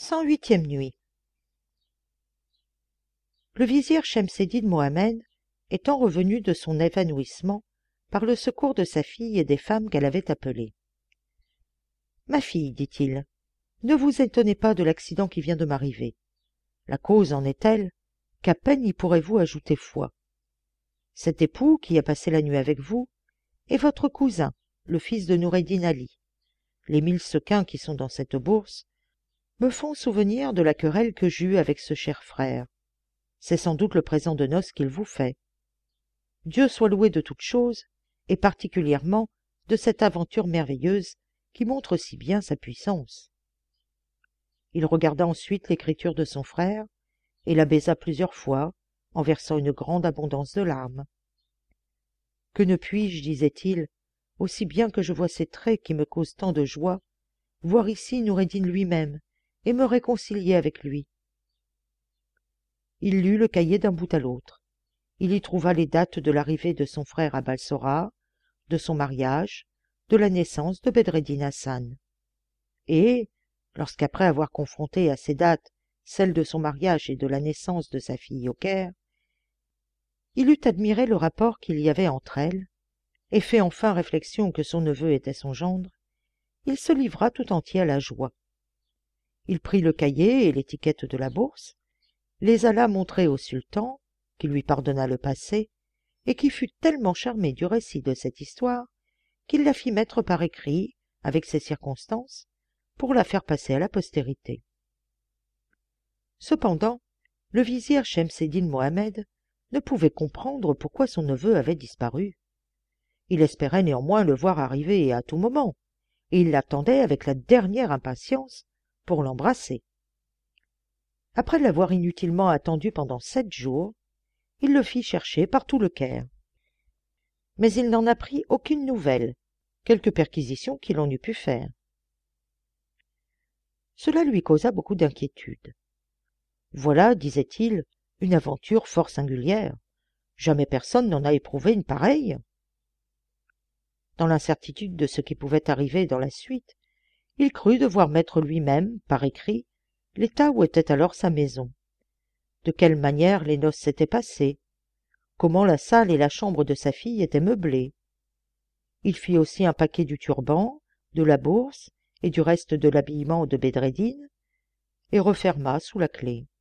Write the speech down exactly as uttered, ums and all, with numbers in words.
cent huitième Nuit. Le vizir Shemseddin Mohammed, étant revenu de son évanouissement par le secours de sa fille et des femmes qu'elle avait appelées. « Ma fille, dit-il, ne vous étonnez pas de l'accident qui vient de m'arriver. La cause en est telle qu'à peine y pourrez-vous ajouter foi. Cet époux qui a passé la nuit avec vous est votre cousin, le fils de Noureddin Ali. Les mille sequins qui sont dans cette bourse me font souvenir de la querelle que j'eus avec ce cher frère. C'est sans doute le présent de noces qu'il vous fait. Dieu soit loué de toutes choses, et particulièrement de cette aventure merveilleuse qui montre si bien sa puissance. » Il regarda ensuite l'écriture de son frère et la baisa plusieurs fois, en versant une grande abondance de larmes. « Que ne puis-je, disait-il, aussi bien que je vois ces traits qui me causent tant de joie, voir ici Noureddin lui-même et me réconcilier avec lui. » Il lut le cahier d'un bout à l'autre. Il y trouva les dates de l'arrivée de son frère à Balsora, de son mariage, de la naissance de Bedreddin Hassan. Et, lorsqu'après avoir confronté à ces dates celles de son mariage et de la naissance de sa fille au Caire, il eut admiré le rapport qu'il y avait entre elles, et fait enfin réflexion que son neveu était son gendre, il se livra tout entier à la joie. Il prit le cahier et l'étiquette de la bourse, les alla montrer au sultan, qui lui pardonna le passé, et qui fut tellement charmé du récit de cette histoire qu'il la fit mettre par écrit, avec ces circonstances, pour la faire passer à la postérité. Cependant, le vizir Shemseddin Mohammed ne pouvait comprendre pourquoi son neveu avait disparu. Il espérait néanmoins le voir arriver à tout moment, et il l'attendait avec la dernière impatience pour l'embrasser. Après l'avoir inutilement attendu pendant sept jours, il le fit chercher par tout le Caire. Mais il n'en apprit aucune nouvelle, quelque perquisition qu'il en eût pu faire. Cela lui causa beaucoup d'inquiétude. Voilà, disait-il, une aventure fort singulière. Jamais personne n'en a éprouvé une pareille. Dans l'incertitude de ce qui pouvait arriver dans la suite, il crut devoir mettre lui-même, par écrit, l'état où était alors sa maison, de quelle manière les noces s'étaient passées, comment la salle et la chambre de sa fille étaient meublées. Il fit aussi un paquet du turban, de la bourse et du reste de l'habillement de Bedreddin, et referma sous la clé.